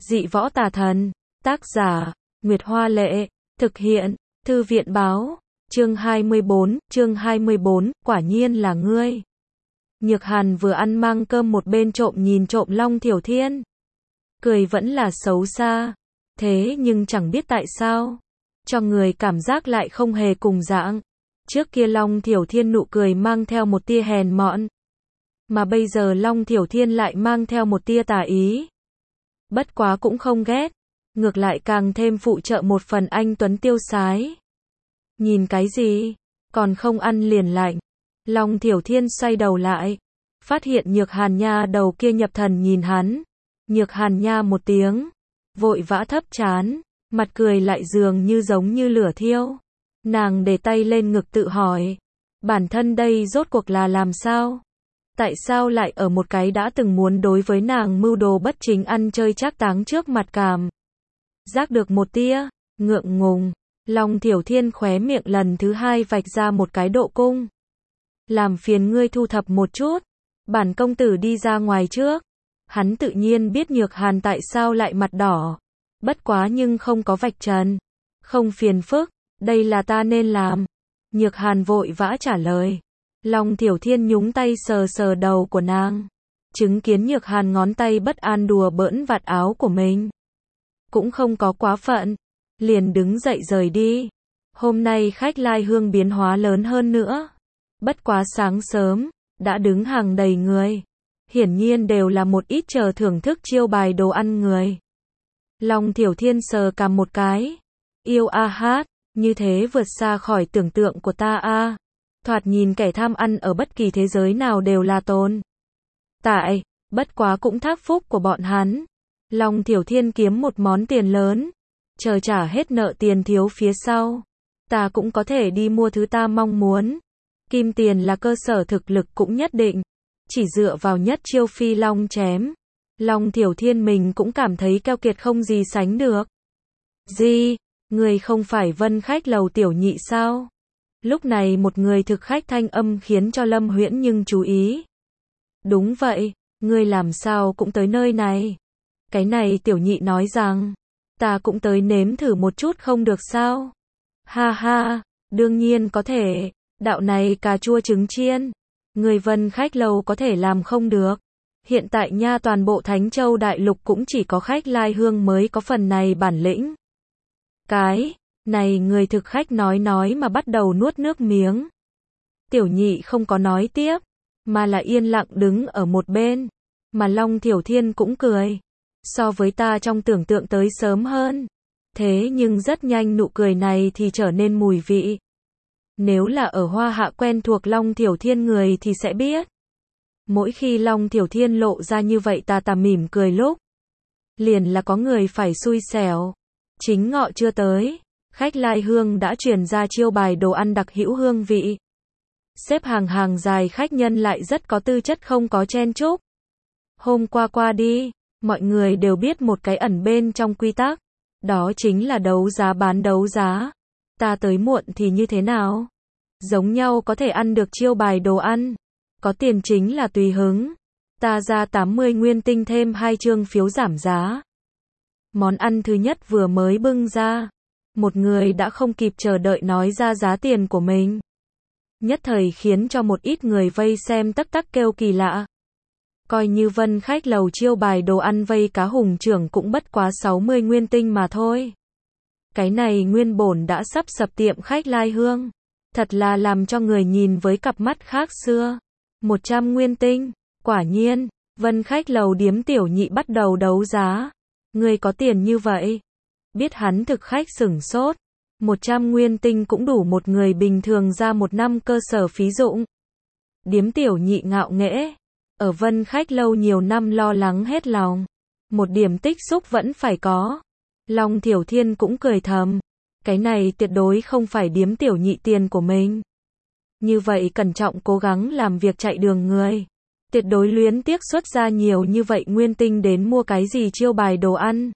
Dị võ tà thần. Tác giả, Nguyệt Hoa Lệ. Thực hiện, Thư viện Báo. Chương 24, quả nhiên là ngươi. Nhược Hàn vừa ăn mang cơm một bên trộm nhìn trộm Long Thiểu Thiên. Cười vẫn là xấu xa. Thế nhưng chẳng biết tại sao, cho người cảm giác lại không hề cùng dạng. Trước kia Long Thiểu Thiên nụ cười mang theo một tia hèn mọn, mà bây giờ Long Thiểu Thiên lại mang theo một tia tà ý. Bất quá cũng không ghét, ngược lại càng thêm phụ trợ một phần anh tuấn tiêu sái. Nhìn cái gì? Còn không ăn liền lạnh. Long Thiểu Thiên xoay đầu lại, phát hiện Nhược Hàn Nha đầu kia nhập thần nhìn hắn. Nhược Hàn Nha một tiếng, vội vã thấp trán, mặt cười lại dường như giống như lửa thiêu. Nàng để tay lên ngực tự hỏi, bản thân đây rốt cuộc là làm sao? Tại sao lại ở một cái đã từng muốn đối với nàng mưu đồ bất chính ăn chơi trác táng trước mặt cảm giác được một tia ngượng ngùng. Long Thiểu Thiên khóe miệng lần thứ hai vạch ra một cái độ cung. Làm phiền ngươi thu thập một chút, bản công tử đi ra ngoài trước. Hắn tự nhiên biết Nhược Hàn tại sao lại mặt đỏ, bất quá nhưng không có vạch trần. Không phiền phức, đây là ta nên làm. Nhược Hàn vội vã trả lời. Long Thiểu Thiên nhúng tay sờ sờ đầu của nàng, chứng kiến Nhược Hàn ngón tay bất an đùa bỡn vạt áo của mình, cũng không có quá phận, liền đứng dậy rời đi. Hôm nay khách lai hương biến hóa lớn hơn nữa. Bất quá sáng sớm, đã đứng hàng đầy người. Hiển nhiên đều là một ít chờ thưởng thức chiêu bài đồ ăn người. Long Thiểu Thiên sờ cằm một cái. Yêu a hát, như thế vượt xa khỏi tưởng tượng của ta a. Thoạt nhìn kẻ tham ăn ở bất kỳ thế giới nào đều là tồn tại, bất quá cũng thác phúc của bọn hắn. Long Thiểu Thiên kiếm một món tiền lớn, chờ trả hết nợ tiền thiếu phía sau, ta cũng có thể đi mua thứ ta mong muốn. Kim tiền là cơ sở, thực lực cũng nhất định. Chỉ dựa vào nhất chiêu phi long chém, Long Thiểu Thiên mình cũng cảm thấy keo kiệt không gì sánh được. Gì? Người không phải Vân Khách Lầu tiểu nhị sao? Lúc này một người thực khách thanh âm khiến cho Lâm Huyễn Nhưng chú ý. Đúng vậy, ngươi làm sao cũng tới nơi này? Cái này tiểu nhị nói rằng, ta cũng tới nếm thử một chút không được sao? Ha ha, đương nhiên có thể, đạo này cà chua trứng chiên, người Vân Khách Lầu có thể làm không được. Hiện tại nha toàn bộ Thánh Châu Đại Lục cũng chỉ có khách lai hương mới có phần này bản lĩnh. Cái này người thực khách nói mà bắt đầu nuốt nước miếng. Tiểu nhị không có nói tiếp, mà là yên lặng đứng ở một bên. Mà Long Thiểu Thiên cũng cười. So với ta trong tưởng tượng tới sớm hơn. Thế nhưng rất nhanh nụ cười này thì trở nên mùi vị. Nếu là ở Hoa Hạ quen thuộc Long Thiểu Thiên người thì sẽ biết. Mỗi khi Long Thiểu Thiên lộ ra như vậy ta mỉm cười lúc, liền là có người phải xui xẻo. Chính ngọ chưa tới, khách lai hương đã truyền ra chiêu bài đồ ăn đặc hữu hương vị. Xếp hàng dài khách nhân lại rất có tư chất không có chen chúc. Hôm qua đi, mọi người đều biết một cái ẩn bên trong quy tắc. Đó chính là đấu giá bán đấu giá. Ta tới muộn thì như thế nào? Giống nhau có thể ăn được chiêu bài đồ ăn. Có tiền chính là tùy hứng. Ta ra 80 nguyên tinh thêm 2 chương phiếu giảm giá. Món ăn thứ nhất vừa mới bưng ra, một người đã không kịp chờ đợi nói ra giá tiền của mình. Nhất thời khiến cho một ít người vây xem tắc kêu kỳ lạ. Coi như Vân Khách Lầu chiêu bài đồ ăn vây cá hùng trưởng cũng bất quá 60 nguyên tinh mà thôi. Cái này nguyên bổn đã sắp sập tiệm khách lai hương. Thật là làm cho người nhìn với cặp mắt khác xưa. 100 nguyên tinh, quả nhiên, Vân Khách Lầu điếm tiểu nhị bắt đầu đấu giá. Người có tiền như vậy? Biết hắn thực khách sửng sốt. 100 nguyên tinh cũng đủ một người bình thường ra một năm cơ sở phí dụng. Điếm tiểu nhị ngạo nghễ. Ở Vân Khách Lâu nhiều năm lo lắng hết lòng. Một điểm tích xúc vẫn phải có. Long Thiểu Thiên cũng cười thầm. Cái này tuyệt đối không phải điếm tiểu nhị tiền của mình. Như vậy cẩn trọng cố gắng làm việc chạy đường người. Tuyệt đối luyến tiếc xuất ra nhiều như vậy nguyên tinh đến mua cái gì chiêu bài đồ ăn.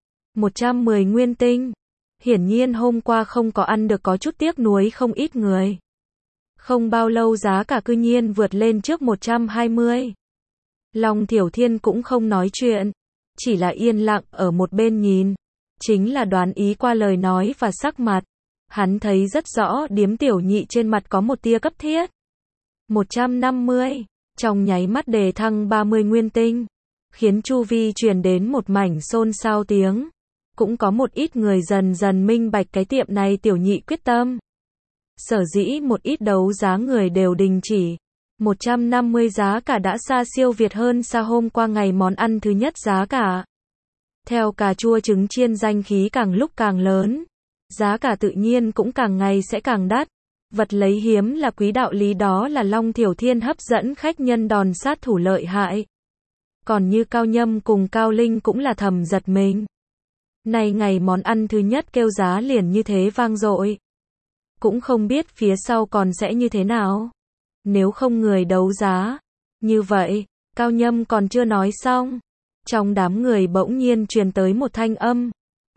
110 nguyên tinh. Hiển nhiên hôm qua không có ăn được có chút tiếc nuối không ít người. Không bao lâu giá cả cư nhiên vượt lên trước 120. Long Thiểu Thiên cũng không nói chuyện. chỉ là yên lặng ở một bên nhìn. Chính là đoán ý qua lời nói và sắc mặt. Hắn thấy rất rõ Điếm Tiểu Nhị trên mặt có một tia cấp thiết. 150, trong nháy mắt đề thăng 30 nguyên tinh, khiến chu vi truyền đến một mảnh xôn xao tiếng. Cũng có một ít người dần dần minh bạch cái tiệm này Tiểu Nhị quyết tâm. Sở dĩ một ít đấu giá người đều đình chỉ. 150 giá cả đã xa siêu việt hơn xa hôm qua ngày món ăn thứ nhất giá cả. Theo cà chua trứng chiên danh khí càng lúc càng lớn, giá cả tự nhiên cũng càng ngày sẽ càng đắt. Vật lấy hiếm là quý, đạo lý đó là Long Thiểu Thiên hấp dẫn khách nhân đòn sát thủ lợi hại. Còn như Cao Nhâm cùng Cao Linh cũng là thầm giật mình. Này ngày món ăn thứ nhất kêu giá liền như thế vang dội. Cũng không biết phía sau còn sẽ như thế nào. Nếu không người đấu giá. Như vậy, Cao Nhâm còn chưa nói xong. Trong đám người bỗng nhiên truyền tới một thanh âm.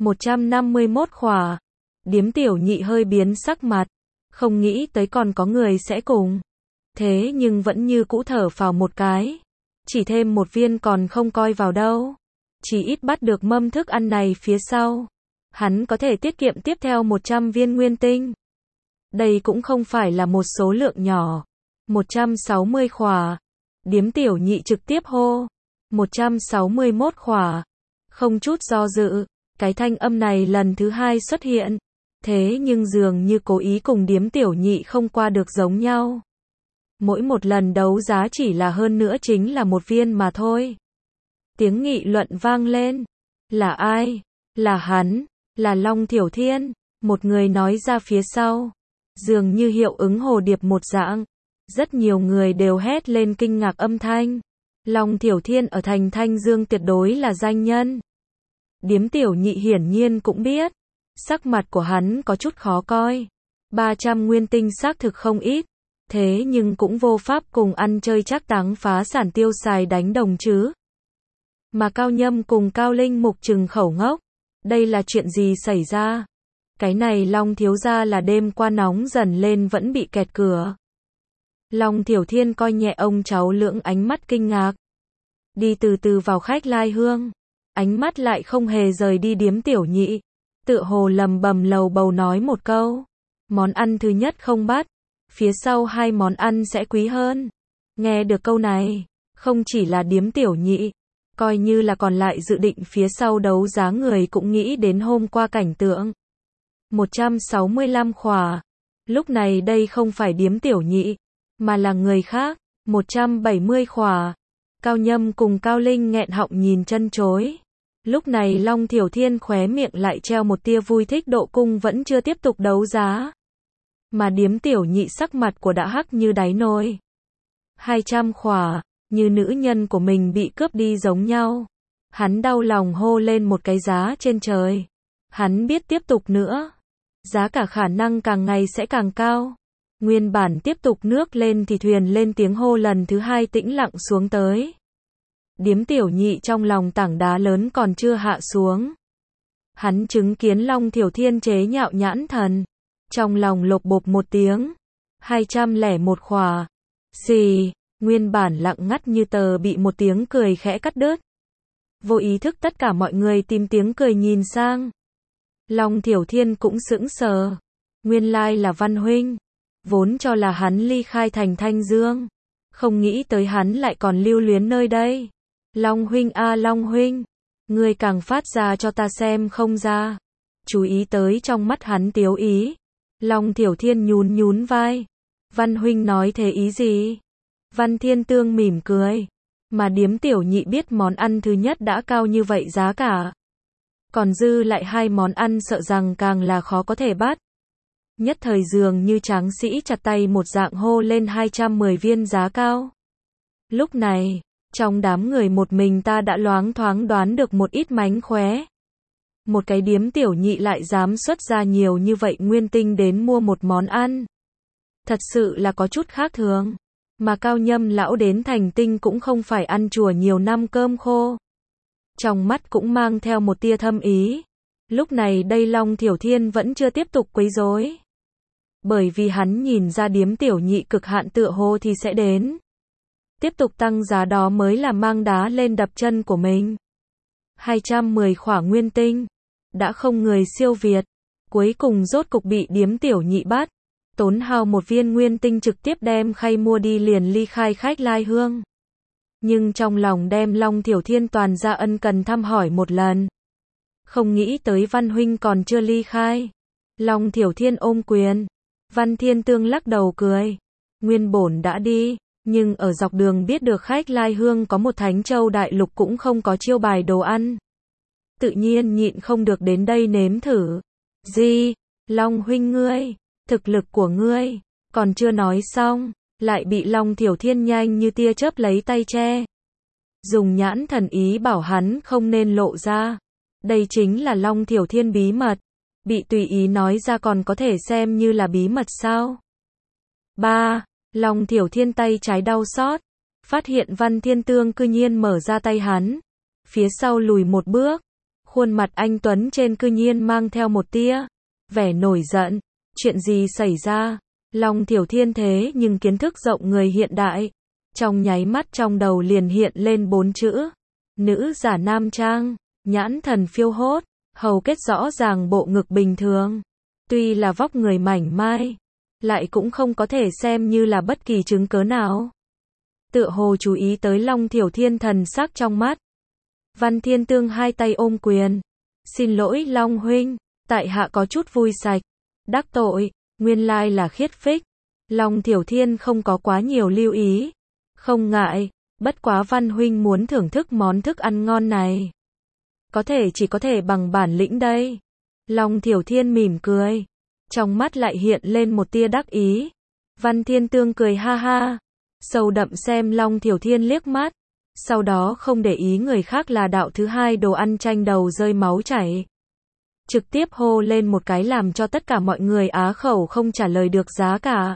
151 khỏa. Điếm Tiểu Nhị hơi biến sắc mặt. Không nghĩ tới còn có người sẽ cùng. Thế nhưng vẫn như cũ thở phào một cái. Chỉ thêm một viên còn không coi vào đâu. Chỉ ít bắt được mâm thức ăn này phía sau. Hắn có thể tiết kiệm tiếp theo 100 viên nguyên tinh. Đây cũng không phải là một số lượng nhỏ. 160 khỏa. Điếm Tiểu Nhị trực tiếp hô. 161 khỏa. Không chút do dự, cái thanh âm này lần thứ hai xuất hiện. Thế nhưng dường như cố ý cùng Điếm Tiểu Nhị không qua được giống nhau. Mỗi một lần đấu giá chỉ là hơn nữa chính là một viên mà thôi. Tiếng nghị luận vang lên. Là ai? Là hắn, là Long Thiểu Thiên. Một người nói ra phía sau. Dường như hiệu ứng hồ điệp một dạng. Rất nhiều người đều hét lên kinh ngạc âm thanh. Long Thiểu Thiên ở thành Thanh Dương tuyệt đối là danh nhân. Điếm Tiểu Nhị hiển nhiên cũng biết. Sắc mặt của hắn có chút khó coi. 300 nguyên tinh xác thực không ít. Thế nhưng cũng vô pháp cùng ăn chơi trác táng phá sản tiêu xài đánh đồng chứ. Mà Cao Nhâm cùng Cao Linh mục trừng khẩu ngốc. Đây là chuyện gì xảy ra? Cái này Long thiếu gia là đêm qua nóng dần lên vẫn bị kẹt cửa. Long Thiểu Thiên coi nhẹ ông cháu lưỡng, ánh mắt kinh ngạc. Đi từ từ vào khách lai hương. Ánh mắt lại không hề rời đi Điếm Tiểu Nhị. Tựa hồ lầm bầm lầu bầu nói một câu. Món ăn thứ nhất không bắt. Phía sau hai món ăn sẽ quý hơn. Nghe được câu này, không chỉ là Điếm Tiểu Nhị, coi như là còn lại dự định phía sau đấu giá người cũng nghĩ đến hôm qua cảnh tượng. 165 khỏa. Lúc này đây không phải Điếm Tiểu Nhị, mà là người khác. 170 khỏa. Cao Nhâm cùng Cao Linh nghẹn họng nhìn chân chối. Lúc này Long Thiểu Thiên khóe miệng lại treo một tia vui thích, độ cung vẫn chưa tiếp tục đấu giá. Mà Điếm Tiểu Nhị sắc mặt của đã hắc như đáy nồi. 200 khỏa, như nữ nhân của mình bị cướp đi giống nhau. Hắn đau lòng hô lên một cái giá trên trời. Hắn biết tiếp tục nữa, giá cả khả năng càng ngày sẽ càng cao. Nguyên bản tiếp tục nước lên thì thuyền lên, tiếng hô lần thứ hai tĩnh lặng xuống tới. Điếm Tiểu Nhị trong lòng tảng đá lớn còn chưa hạ xuống. Hắn chứng kiến Long Thiểu Thiên chế nhạo nhãn thần. Trong lòng lột bột một tiếng. 201 khỏa. Xì, nguyên bản lặng ngắt như tờ bị một tiếng cười khẽ cắt đứt. Vô ý thức tất cả mọi người tìm tiếng cười nhìn sang. Long Thiểu Thiên cũng sững sờ. Nguyên lai là Văn huynh. Vốn cho là hắn ly khai thành Thanh Dương. Không nghĩ tới hắn lại còn lưu luyến nơi đây. Long huynh a Long huynh. Ngươi càng phát ra cho ta xem không ra. Chú ý tới trong mắt hắn tiếu ý. Long Thiểu Thiên nhún nhún vai. Văn huynh nói thế ý gì? Văn Thiên Tương mỉm cười. Mà Điếm Tiểu Nhị biết món ăn thứ nhất đã cao như vậy giá cả. Còn dư lại hai món ăn sợ rằng càng là khó có thể bắt. Nhất thời dường như tráng sĩ chặt tay một dạng hô lên 210 viên giá cao. Lúc này, trong đám người một mình ta đã loáng thoáng đoán được một ít mánh khóe. Một cái Điếm Tiểu Nhị lại dám xuất ra nhiều như vậy nguyên tinh đến mua một món ăn. Thật sự là có chút khác thường. Mà Cao Nhâm lão đến thành Tinh cũng không phải ăn chùa nhiều năm cơm khô. Trong mắt cũng mang theo một tia thâm ý. Lúc này đây Long Thiểu Thiên vẫn chưa tiếp tục quấy rối. Bởi vì hắn nhìn ra Điếm Tiểu Nhị cực hạn tựa hồ thì sẽ đến. Tiếp tục tăng giá đó mới là mang đá lên đập chân của mình. 210 khỏa nguyên tinh. Đã không người siêu việt. Cuối cùng rốt cục bị điếm tiểu nhị bắt. Tốn hao một viên nguyên tinh trực tiếp đem khay mua đi liền ly khai khách lai hương. Nhưng trong lòng đem Long Thiểu Thiên toàn ra ân cần thăm hỏi một lần. Không nghĩ tới Văn huynh còn chưa ly khai. Long Thiểu Thiên ôm quyền. Văn Thiên Tương lắc đầu cười. Nguyên bổn đã đi, nhưng ở dọc đường biết được khách lai hương có một Thánh Châu đại lục cũng không có chiêu bài đồ ăn. Tự nhiên nhịn không được đến đây nếm thử. Gì? Long huynh ngươi, thực lực của ngươi, còn chưa nói xong, lại bị Long Thiểu Thiên nhanh như tia chớp lấy tay che. Dùng nhãn thần ý bảo hắn không nên lộ ra. Đây chính là Long Thiểu Thiên bí mật. Bị tùy ý nói ra còn có thể xem như là bí mật sao? 3. Long Thiểu Thiên tay trái đau xót. Phát hiện Văn Thiên Tương cư nhiên mở ra tay hắn. Phía sau lùi một bước. Khuôn mặt anh Tuấn trên cư nhiên mang theo một tia vẻ nổi giận. Chuyện gì xảy ra? Long Thiểu Thiên thế nhưng kiến thức rộng người hiện đại. Trong nháy mắt trong đầu liền hiện lên 4 chữ. Nữ giả nam trang, nhãn thần phiêu hốt, hầu kết rõ ràng bộ ngực bình thường. Tuy là vóc người mảnh mai, lại cũng không có thể xem như là bất kỳ chứng cớ nào. Tựa hồ chú ý tới Long Thiểu Thiên thần sắc trong mắt. Văn Thiên Tương hai tay ôm quyền. Xin lỗi Long huynh, tại hạ có chút vui sạch. Đắc tội, nguyên lai là Khiết Phích. Long Thiểu Thiên không có quá nhiều lưu ý. Không ngại, bất quá Văn huynh muốn thưởng thức món thức ăn ngon này. Chỉ có thể bằng bản lĩnh đây. Long Thiểu Thiên mỉm cười. Trong mắt lại hiện lên một tia đắc ý. Văn Thiên Tương cười ha ha. Sâu đậm xem Long Thiểu Thiên liếc mắt. Sau đó không để ý người khác là đạo thứ hai đồ ăn chanh đầu rơi máu chảy. Trực tiếp hô lên một cái làm cho tất cả mọi người á khẩu không trả lời được giá cả.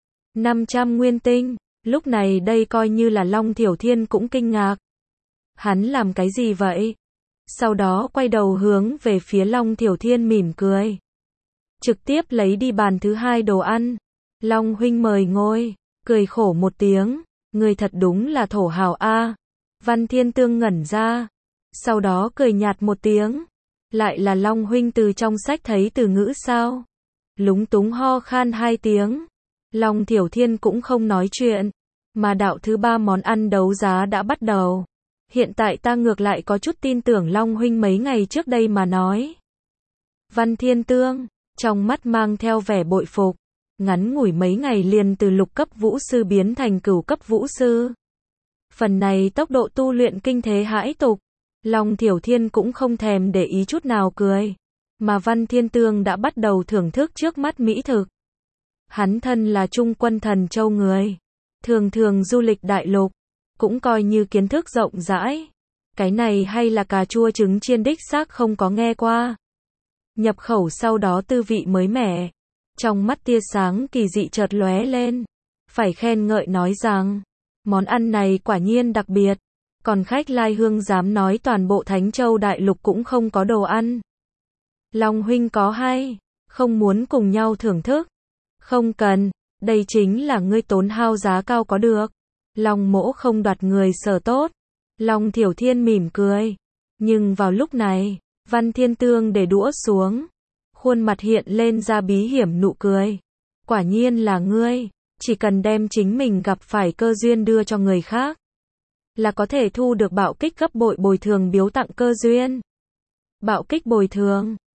500 nguyên tinh. Lúc này đây coi như là Long Thiểu Thiên cũng kinh ngạc. Hắn làm cái gì vậy? Sau đó quay đầu hướng về phía Long Thiểu Thiên mỉm cười. Trực tiếp lấy đi bàn thứ hai đồ ăn. Long huynh mời ngồi. Cười khổ một tiếng. Người thật đúng là thổ hào a. Văn Thiên Tương ngẩn ra. Sau đó cười nhạt một tiếng. Lại là Long huynh từ trong sách thấy từ ngữ sao? Lúng túng ho khan 2 tiếng. Long Thiểu Thiên cũng không nói chuyện. Mà đạo thứ 3 món ăn đấu giá đã bắt đầu. Hiện tại ta ngược lại có chút tin tưởng Long huynh mấy ngày trước đây mà nói. Văn Thiên Tương, trong mắt mang theo vẻ bội phục. Ngắn ngủi mấy ngày liền từ lục cấp vũ sư biến thành cửu cấp vũ sư. Phần này tốc độ tu luyện kinh thế hãi tục. Long Thiểu Thiên cũng không thèm để ý chút nào cười. Mà Văn Thiên Tương đã bắt đầu thưởng thức trước mắt mỹ thực. Hắn thân là trung quân Thần Châu người. Thường thường du lịch đại lục. Cũng coi như kiến thức rộng rãi. Cái này hay là cà chua trứng chiên đích xác không có nghe qua. Nhập khẩu sau đó tư vị mới mẻ. Trong mắt tia sáng kỳ dị chợt lóe lên. Phải khen ngợi nói rằng, món ăn này quả nhiên đặc biệt. Còn khách lai hương dám nói toàn bộ Thánh Châu đại lục cũng không có đồ ăn. Long huynh có hay không muốn cùng nhau thưởng thức? Không cần, đây chính là ngươi tốn hao giá cao có được. Long mỗ không đoạt người sở tốt. Long Thiểu Thiên mỉm cười. Nhưng vào lúc này, Văn Thiên Tương để đũa xuống. Khuôn mặt hiện lên ra bí hiểm nụ cười. Quả nhiên là ngươi, chỉ cần đem chính mình gặp phải cơ duyên đưa cho người khác. Là có thể thu được bạo kích gấp bội bồi thường biếu tặng cơ duyên. Bạo kích bồi thường.